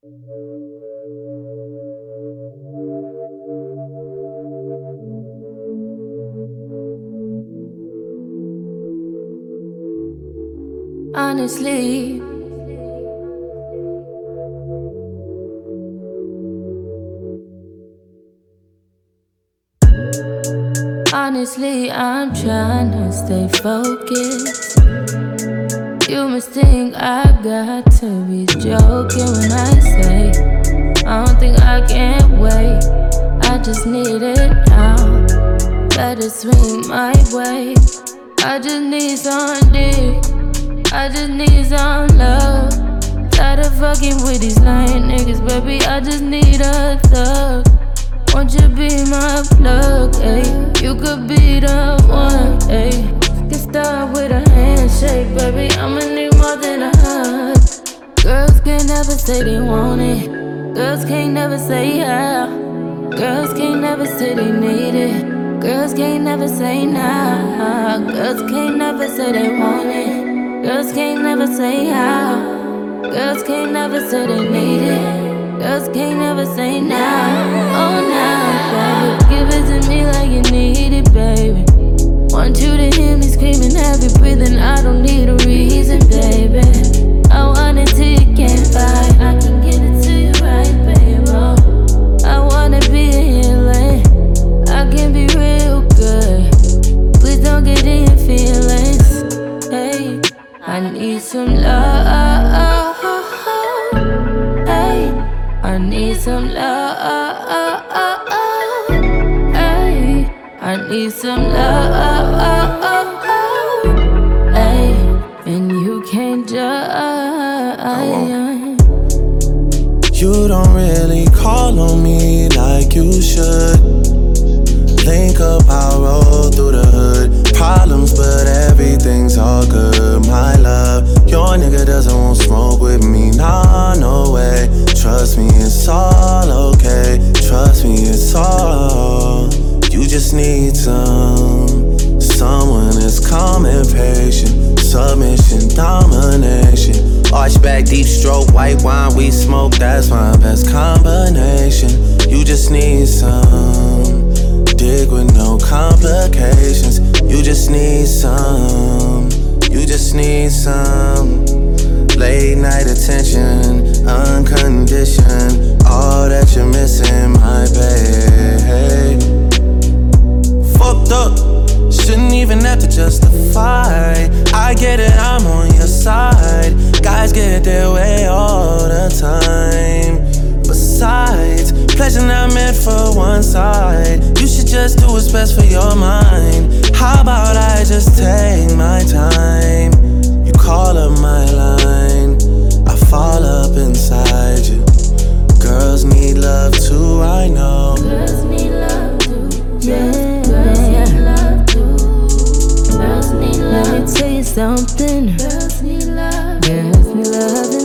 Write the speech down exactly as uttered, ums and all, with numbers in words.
Honestly, honestly, I'm trying to stay focused. You must think I got to be joking when I say I don't think I can wait. I just need it now. Let it swing my way. I just need some dick. I just need some love. Tired of fucking with these lying niggas, baby. I just need a thug. Won't you be my plug, ayy? You could be the one, ayy. Get started with a handshake, baby. I'ma need more than a hug. Girls can't never say they want it. Girls can't never say yeah. Girls can't never say they need it. Girls can't never say nah. Girls can't never say they want it. Girls can't never say how. Girls can't never say they need it. Girls can't never say nah. Oh nah, baby, give it to me like you need it, baby. Want you to hear me screaming, heavy breathing. I don't need a reason, baby. I want it till you can't fight. I can give it to you right, baby. I wanna be a healing. I can be real good. Please don't get in your feelings. Hey, I need some love. Hey, I need some love. Hey, I need some love. Hey, and you can't judge. You don't really call on me like you should. Link up, I roll through the hood. Problems, but everything's all good. My love, your nigga doesn't want smoke with me. Nah, no way. Trust me, it's all okay. Trust me, it's all. You just need some. Someone that's calm and patient. Submission, domination. Arch back, deep stroke, white wine, we smoke. That's my best combination. You just need some. Dig with no complications. You just need some. You just need some. Late night attention, unconditioned. All that you're missing, my babe. Fucked up, shouldn't even have to justify. I get it, I'm on your side. Guys get their way all the time. Besides, pleasure not meant for one side. You should just do what's best for your mind. How about I just take my time? You call up my line, I fall up inside you. Girls need love too, I know. Girls need love too. Yeah, girls need love too. Girls need love. Let me tell you something. Girls need love. Girls need love.